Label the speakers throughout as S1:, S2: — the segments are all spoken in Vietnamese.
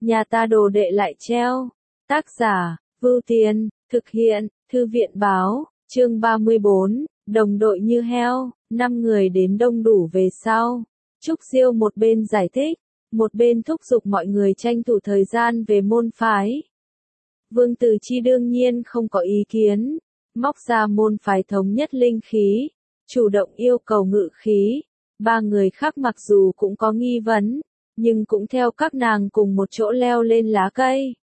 S1: nhà ta đồ đệ lại treo. Tác giả, Vưu Tiên, thực hiện, Thư viện báo, chương 34, đồng đội như heo, 5 người đến đông đủ về sau. Trúc Diêu một bên giải thích, một bên thúc giục mọi người tranh thủ thời gian về môn phái. Vương Từ Chi đương nhiên không có ý kiến, móc ra môn phái thống nhất linh khí, chủ động yêu cầu ngự khí. 3 người khác mặc dù cũng có nghi vấn, nhưng cũng theo các nàng cùng một chỗ leo lên lá cây.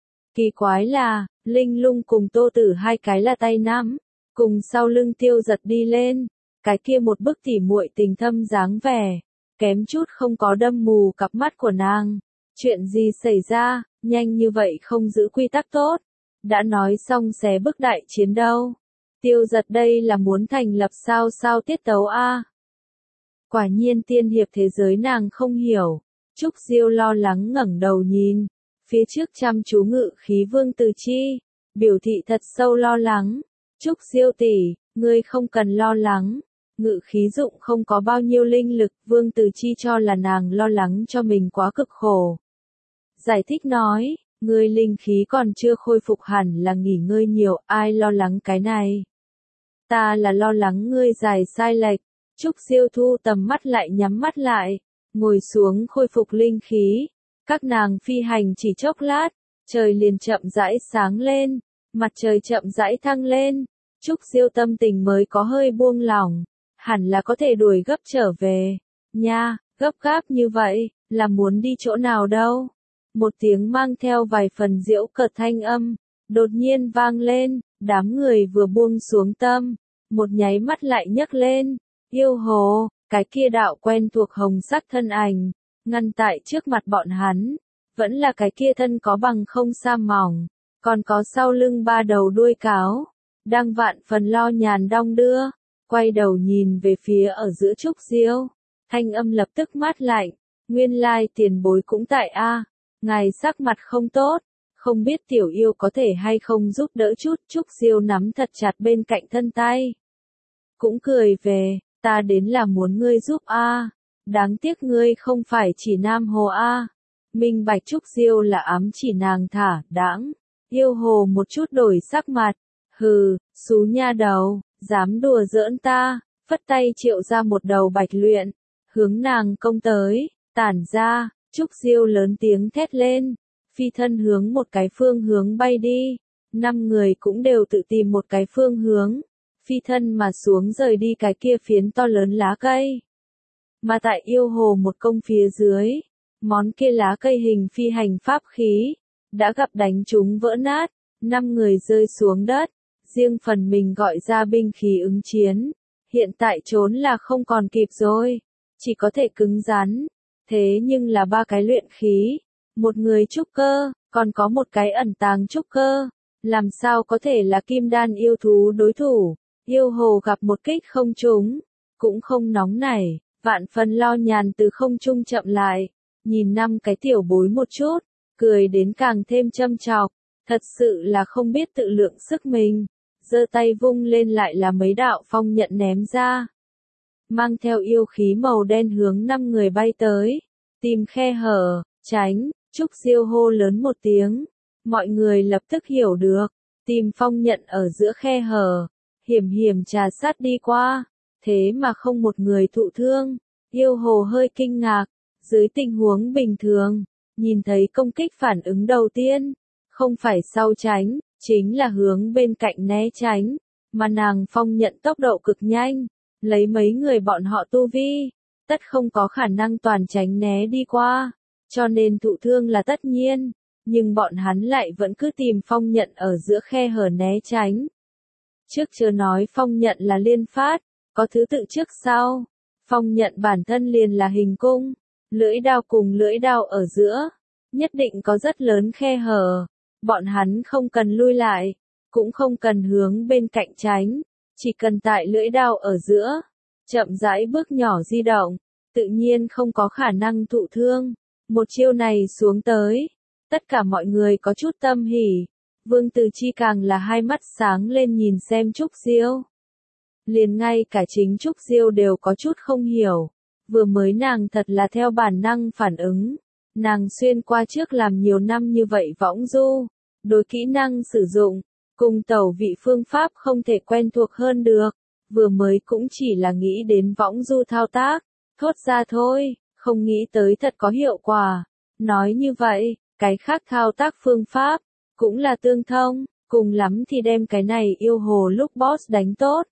S1: Kỳ quái là, Linh Lung cùng Tô Tử hai cái là tay nắm, cùng sau lưng Tiêu Giật đi lên, cái kia một bức tỉ muội tình thâm dáng vẻ, kém chút không có đâm mù cặp mắt của nàng. Chuyện gì xảy ra, nhanh như vậy không giữ quy tắc tốt, đã nói xong xé bức đại chiến đâu. Tiêu Giật đây là muốn thành lập sao tiết tấu a. Quả nhiên tiên hiệp thế giới nàng không hiểu. Trúc Diêu lo lắng ngẩng đầu nhìn, phía trước chăm chú ngự khí Vương Từ Chi, biểu thị thật sâu lo lắng. Trúc Diêu tỷ, ngươi không cần lo lắng, ngự khí dụng không có bao nhiêu linh lực, Vương Từ Chi cho là nàng lo lắng cho mình quá cực khổ. Giải thích nói, ngươi linh khí còn chưa khôi phục hẳn là nghỉ ngơi nhiều, ai lo lắng cái này? Ta là lo lắng ngươi giải sai lệch. Trúc Diêu thu tầm mắt lại nhắm mắt lại, ngồi xuống khôi phục linh khí. Các nàng phi hành chỉ chốc lát, trời liền chậm rãi sáng lên, mặt trời chậm rãi thăng lên. Trúc Diêu tâm tình mới có hơi buông lỏng, hẳn là có thể đuổi gấp trở về. Nha, gấp gáp như vậy, là muốn đi chỗ nào đâu? Một tiếng mang theo vài phần giễu cợt thanh âm, đột nhiên vang lên, đám người vừa buông xuống tâm, một nháy mắt lại nhấc lên. Yêu hồ, cái kia đạo quen thuộc hồng sắc thân ảnh, ngăn tại trước mặt bọn hắn, vẫn là cái kia thân có bằng không sa mỏng, còn có sau lưng 3 đầu đuôi cáo, đang vạn phần lo nhàn đong đưa, quay đầu nhìn về phía ở giữa Trúc Diêu, thanh âm lập tức mát lạnh, nguyên lai tiền bối cũng tại a, ngài sắc mặt không tốt, không biết tiểu yêu có thể hay không giúp đỡ chút. Trúc Diêu nắm thật chặt bên cạnh thân tay, cũng cười về. Ta đến là muốn ngươi giúp a, đáng tiếc ngươi không phải chỉ Nam Hồ a. Minh bạch. Trúc Diêu là ám chỉ nàng thả đãng. Yêu hồ một chút đổi sắc mặt, hừ, xú nha đầu, dám đùa giỡn ta, phất tay triệu ra một đầu bạch luyện, hướng nàng công tới, tản ra. Trúc Diêu lớn tiếng thét lên, phi thân hướng một cái phương hướng bay đi. 5 người cũng đều tự tìm một cái phương hướng, phi thân mà xuống rời đi cái kia phiến to lớn lá cây. Mà tại yêu hồ một công phía dưới, món kia lá cây hình phi hành pháp khí, đã gặp đánh chúng vỡ nát, 5 người rơi xuống đất, riêng phần mình gọi ra binh khí ứng chiến. Hiện tại trốn là không còn kịp rồi, chỉ có thể cứng rắn. Thế nhưng là 3 cái luyện khí, một người trúc cơ, còn có một cái ẩn tàng trúc cơ, làm sao có thể là kim đan yêu thú đối thủ. Yêu hồ gặp một kích không trúng, cũng không nóng nảy, vạn phần lo nhàn từ không trung chậm lại, nhìn 5 cái tiểu bối một chút, cười đến càng thêm châm chọc, thật sự là không biết tự lượng sức mình, giơ tay vung lên lại là mấy đạo phong nhận ném ra, mang theo yêu khí màu đen hướng 5 người bay tới, tìm khe hở, tránh. Trúc Diêu hô lớn một tiếng, mọi người lập tức hiểu được, tìm phong nhận ở giữa khe hở. Hiểm hiểm trà sát đi qua, thế mà không một người thụ thương. Yêu hồ hơi kinh ngạc, dưới tình huống bình thường, nhìn thấy công kích phản ứng đầu tiên, không phải sau tránh, chính là hướng bên cạnh né tránh, mà nàng phong nhận tốc độ cực nhanh, lấy mấy người bọn họ tu vi, tất không có khả năng toàn tránh né đi qua, cho nên thụ thương là tất nhiên, nhưng bọn hắn lại vẫn cứ tìm phong nhận ở giữa khe hở né tránh. Trước chưa nói phong nhận là liên phát, có thứ tự trước sau. Phong nhận bản thân liền là hình cung, lưỡi đao cùng lưỡi đao ở giữa, nhất định có rất lớn khe hở. Bọn hắn không cần lui lại, cũng không cần hướng bên cạnh tránh, chỉ cần tại lưỡi đao ở giữa, chậm rãi bước nhỏ di động, tự nhiên không có khả năng thụ thương. Một chiêu này xuống tới, tất cả mọi người có chút tâm hỉ. Vương Từ Chi càng là hai mắt sáng lên nhìn xem Trúc Diêu. Liền ngay cả chính Trúc Diêu đều có chút không hiểu. Vừa mới nàng thật là theo bản năng phản ứng. Nàng xuyên qua trước làm nhiều năm như vậy võng du, đối kỹ năng sử dụng, cùng tẩu vị phương pháp không thể quen thuộc hơn được, vừa mới cũng chỉ là nghĩ đến võng du thao tác, thốt ra thôi, không nghĩ tới thật có hiệu quả. Nói như vậy, cái khác thao tác phương pháp, cũng là tương thông, cùng lắm thì đem cái này yêu hồ lúc boss đánh tốt.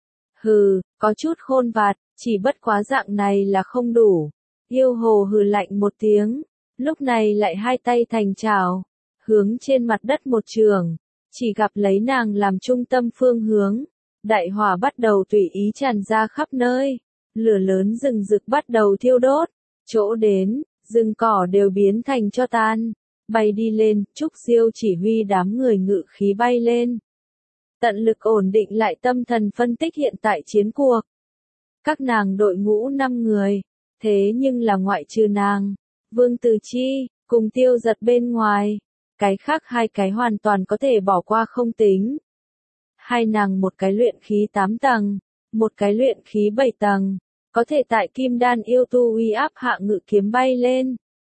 S1: Hừ, có chút khôn vặt, chỉ bất quá dạng này là không đủ. Yêu hồ hừ lạnh một tiếng, lúc này lại hai tay thành chảo, hướng trên mặt đất một trường, chỉ gặp lấy nàng làm trung tâm phương hướng. Đại hỏa bắt đầu tùy ý tràn ra khắp nơi, lửa lớn rừng rực bắt đầu thiêu đốt, chỗ đến, rừng cỏ đều biến thành tro tan, bay đi lên, Trúc Diêu chỉ huy đám người ngự khí bay lên. Tận lực ổn định lại tâm thần phân tích hiện tại chiến cuộc. Các nàng đội ngũ 5 người, thế nhưng là ngoại trừ nàng, Vương Từ Chi, cùng Tiêu Giật bên ngoài, cái khác hai cái hoàn toàn có thể bỏ qua không tính. Hai nàng một cái luyện khí 8 tầng, một cái luyện khí 7 tầng, có thể tại kim đan yêu tu uy áp hạ ngự kiếm bay lên.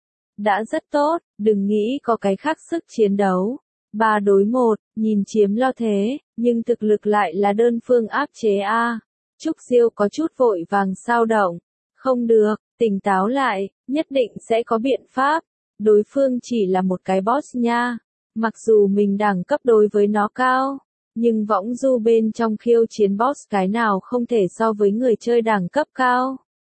S1: Đã rất tốt, đừng nghĩ có cái khác sức chiến đấu. 3 đối 1, nhìn chiếm lo thế, nhưng thực lực lại là đơn phương áp chế a. Trúc Diêu có chút vội vàng sao động. Không được, tỉnh táo lại, nhất định sẽ có biện pháp. Đối phương chỉ là một cái boss nha. Mặc dù mình đẳng cấp đối với nó cao, nhưng võng du bên trong khiêu chiến boss cái nào không thể so với người chơi đẳng cấp cao.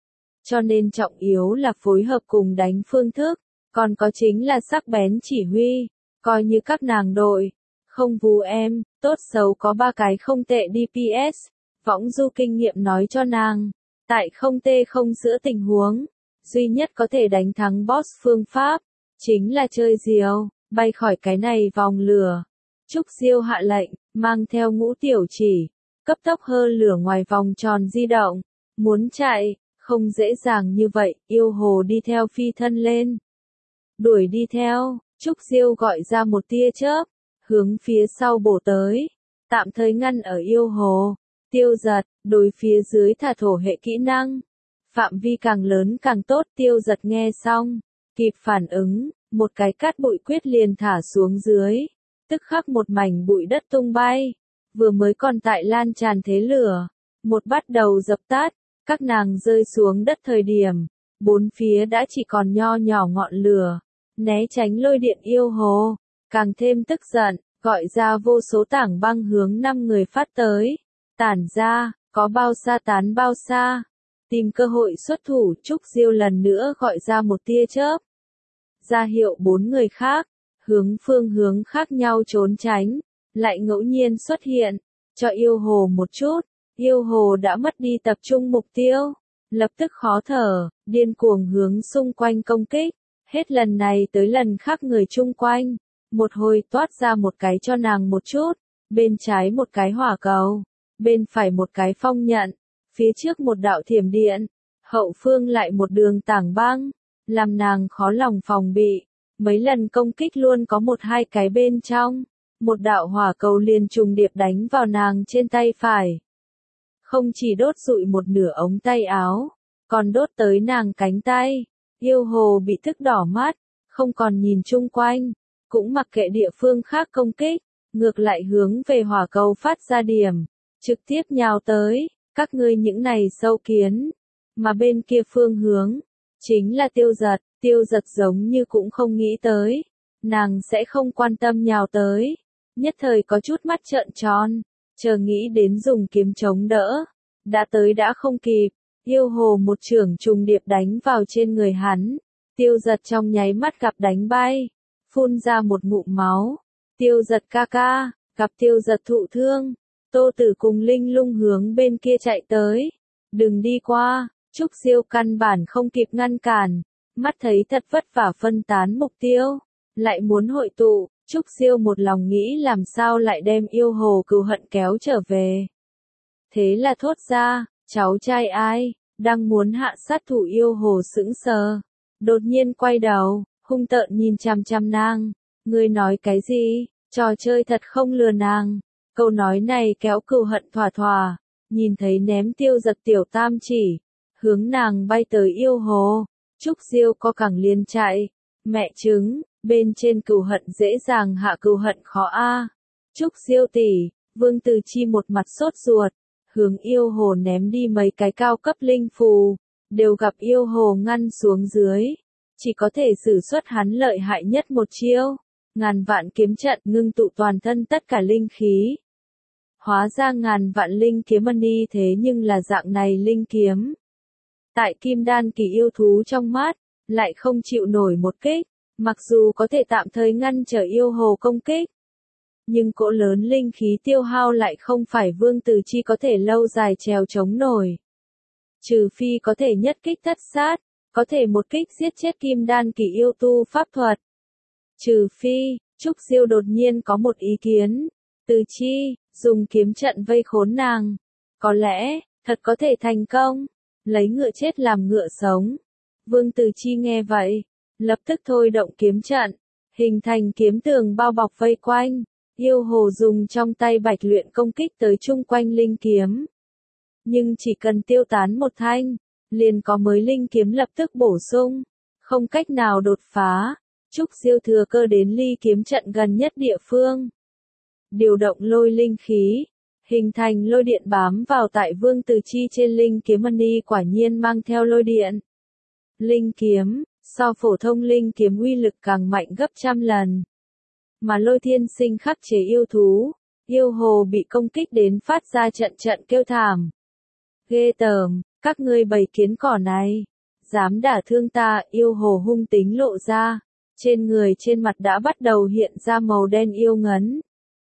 S1: Cho nên trọng yếu là phối hợp cùng đánh phương thức, còn có chính là sắc bén chỉ huy, coi như các nàng đội, không vù em, tốt xấu có 3 cái không tệ DPS, võng du kinh nghiệm nói cho nàng, tại không tê không giữa tình huống, duy nhất có thể đánh thắng boss phương pháp, chính là chơi diều, bay khỏi cái này vòng lửa. Trúc Diêu hạ lệnh, mang theo Ngũ Tiểu Chỉ, cấp tốc hơ lửa ngoài vòng tròn di động, muốn chạy, không dễ dàng như vậy, yêu hồ đi theo phi thân lên. Đuổi đi theo, Trúc Diêu gọi ra một tia chớp, hướng phía sau bổ tới, tạm thời ngăn ở yêu hồ. Tiêu Giật, đối phía dưới thả thổ hệ kỹ năng, phạm vi càng lớn càng tốt. Tiêu Giật nghe xong, kịp phản ứng, một cái cát bụi quyết liền thả xuống dưới, tức khắc một mảnh bụi đất tung bay, vừa mới còn tại lan tràn thế lửa, một bắt đầu dập tắt, các nàng rơi xuống đất thời điểm, bốn phía đã chỉ còn nho nhỏ ngọn lửa, né tránh lôi điện yêu hồ, càng thêm tức giận, gọi ra vô số tảng băng hướng 5 người phát tới, tản ra, có bao xa tán bao xa, tìm cơ hội xuất thủ. Trúc Diêu lần nữa gọi ra một tia chớp, ra hiệu 4 người khác, hướng phương hướng khác nhau trốn tránh, lại ngẫu nhiên xuất hiện, cho yêu hồ một chút, yêu hồ đã mất đi tập trung mục tiêu, lập tức khó thở, điên cuồng hướng xung quanh công kích, hết lần này tới lần khác người chung quanh, một hồi toát ra một cái cho nàng một chút, bên trái một cái hỏa cầu, bên phải một cái phong nhận, phía trước một đạo thiểm điện, hậu phương lại một đường tảng băng, làm nàng khó lòng phòng bị. Mấy lần công kích luôn có một hai cái bên trong, một đạo hỏa cầu liền trùng điệp đánh vào nàng trên tay phải. Không chỉ đốt rụi một nửa ống tay áo, còn đốt tới nàng cánh tay. Yêu hồ bị tức đỏ mắt, không còn nhìn chung quanh, cũng mặc kệ địa phương khác công kích, ngược lại hướng về hỏa cầu phát ra điểm, trực tiếp nhào tới, các ngươi những này sâu kiến. Mà bên kia phương hướng, chính là Tiêu Giật. Tiêu Giật giống như cũng không nghĩ tới, nàng sẽ không quan tâm nhào tới, nhất thời có chút mắt trợn tròn, chờ nghĩ đến dùng kiếm chống đỡ, đã tới đã không kịp, yêu hồ một chưởng trùng điệp đánh vào trên người hắn, Tiêu Giật trong nháy mắt gặp đánh bay, phun ra một ngụm máu, Tiêu Giật ca ca, gặp Tiêu Giật thụ thương, Tô Tử cùng Linh Lung hướng bên kia chạy tới, đừng đi qua. Trúc Diêu căn bản không kịp ngăn cản. Mắt thấy thật vất vả phân tán mục tiêu, lại muốn hội tụ, Trúc Diêu một lòng nghĩ làm sao lại đem yêu hồ cừu hận kéo trở về. Thế là thốt ra, cháu trai ai, đang muốn hạ sát thủ. Yêu hồ sững sờ, đột nhiên quay đầu, hung tợn nhìn chằm chằm nàng, ngươi nói cái gì, trò chơi thật không lừa nàng. Câu nói này kéo cừu hận thỏa thỏa, nhìn thấy ném Tiêu Giật tiểu tam chỉ, hướng nàng bay tới yêu hồ. Trúc Diêu co cẳng liền chạy. Mẹ chứng, bên trên cừu hận dễ dàng hạ cừu hận khó a. Trúc Diêu tỷ, Vương Từ Chi một mặt sốt ruột, hướng yêu hồ ném đi mấy cái cao cấp linh phù, đều gặp yêu hồ ngăn xuống dưới, chỉ có thể sử xuất hắn lợi hại nhất một chiêu, ngàn vạn kiếm trận ngưng tụ toàn thân tất cả linh khí. Hóa ra ngàn vạn linh kiếm mani thế nhưng là dạng này linh kiếm. Tại kim đan kỳ yêu thú trong mắt, lại không chịu nổi một kích, mặc dù có thể tạm thời ngăn trở yêu hồ công kích. Nhưng cỗ lớn linh khí tiêu hao lại không phải Vương Từ Chi có thể lâu dài trèo chống nổi. Trừ phi có thể nhất kích thất sát, có thể một kích giết chết kim đan kỳ yêu tu pháp thuật. Trừ phi, Trúc Diêu đột nhiên có một ý kiến. Từ Chi, dùng kiếm trận vây khốn nàng. Có lẽ, thật có thể thành công. Lấy ngựa chết làm ngựa sống. Vương Từ Chi nghe vậy, lập tức thôi động kiếm trận, hình thành kiếm tường bao bọc vây quanh. Yêu hồ dùng trong tay bạch luyện công kích tới chung quanh linh kiếm. Nhưng chỉ cần tiêu tán một thanh, liền có mới linh kiếm lập tức bổ sung, không cách nào đột phá. Trúc Diêu thừa cơ đến ly kiếm trận gần nhất địa phương. Điều động lôi linh khí, hình thành lôi điện bám vào tại Vương Từ Chi trên linh kiếm mani quả nhiên mang theo lôi điện. Linh kiếm, so phổ thông linh kiếm uy lực càng mạnh gấp trăm lần. Mà lôi thiên sinh khắc chế yêu thú, yêu hồ bị công kích đến phát ra trận trận kêu thảm. Ghê tởm, các ngươi bầy kiến cỏ này, dám đả thương ta, yêu hồ hung tính lộ ra, trên người trên mặt đã bắt đầu hiện ra màu đen yêu ngấn.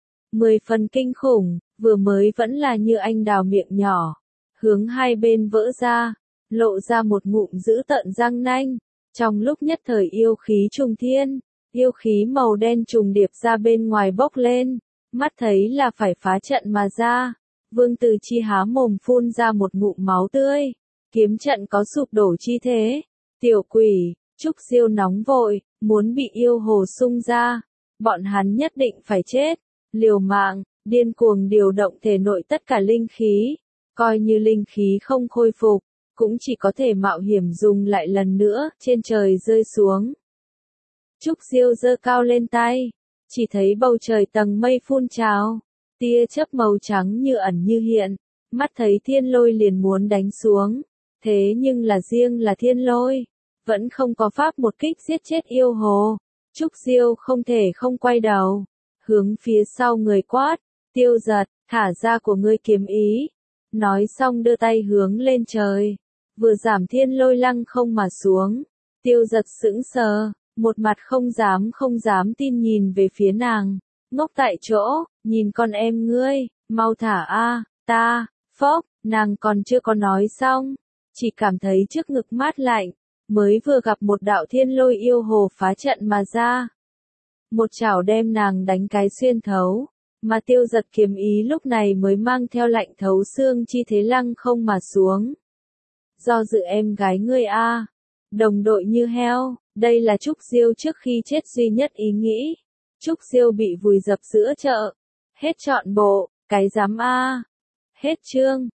S1: 10 phần kinh khủng, vừa mới vẫn là như anh đào miệng nhỏ, hướng hai bên vỡ ra, lộ ra một ngụm dữ tợn răng nanh, trong lúc nhất thời yêu khí trùng thiên. Yêu khí màu đen trùng điệp ra bên ngoài bốc lên, mắt thấy là phải phá trận mà ra. Vương Từ Chi há mồm phun ra một ngụm máu tươi, kiếm trận có sụp đổ chi thế. Tiểu quỷ, Trúc Diêu nóng vội, muốn bị yêu hồ xung ra, bọn hắn nhất định phải chết. Liều mạng, điên cuồng điều động thể nội tất cả linh khí, coi như linh khí không khôi phục, cũng chỉ có thể mạo hiểm dùng lại lần nữa, trên trời rơi xuống. Trúc Diêu giơ cao lên tay, chỉ thấy bầu trời tầng mây phun trào, tia chớp màu trắng như ẩn như hiện, mắt thấy thiên lôi liền muốn đánh xuống, thế nhưng là riêng là thiên lôi, vẫn không có pháp một kích giết chết yêu hồ. Trúc Diêu không thể không quay đầu, hướng phía sau người quát, Tiêu Giật, thả ra của ngươi kiếm ý. Nói xong đưa tay hướng lên trời, vừa giảm thiên lôi lăng không mà xuống. Tiêu Giật sững sờ, một mặt không dám tin nhìn về phía nàng, ngốc tại chỗ, nhìn con em ngươi, mau thả a, ta, phốc, nàng còn chưa có nói xong, chỉ cảm thấy trước ngực mát lạnh, mới vừa gặp một đạo thiên lôi yêu hồ phá trận mà ra. Một chảo đem nàng đánh cái xuyên thấu, mà Tiêu Giật kiếm ý lúc này mới mang theo lạnh thấu xương chi thế lăng không mà xuống. Do dự em gái ngươi a, đồng đội như heo, đây là Trúc Diêu trước khi chết duy nhất ý nghĩ. Trúc Diêu bị vùi dập giữa chợ, hết trọn bộ, cái dám a. Hết chương.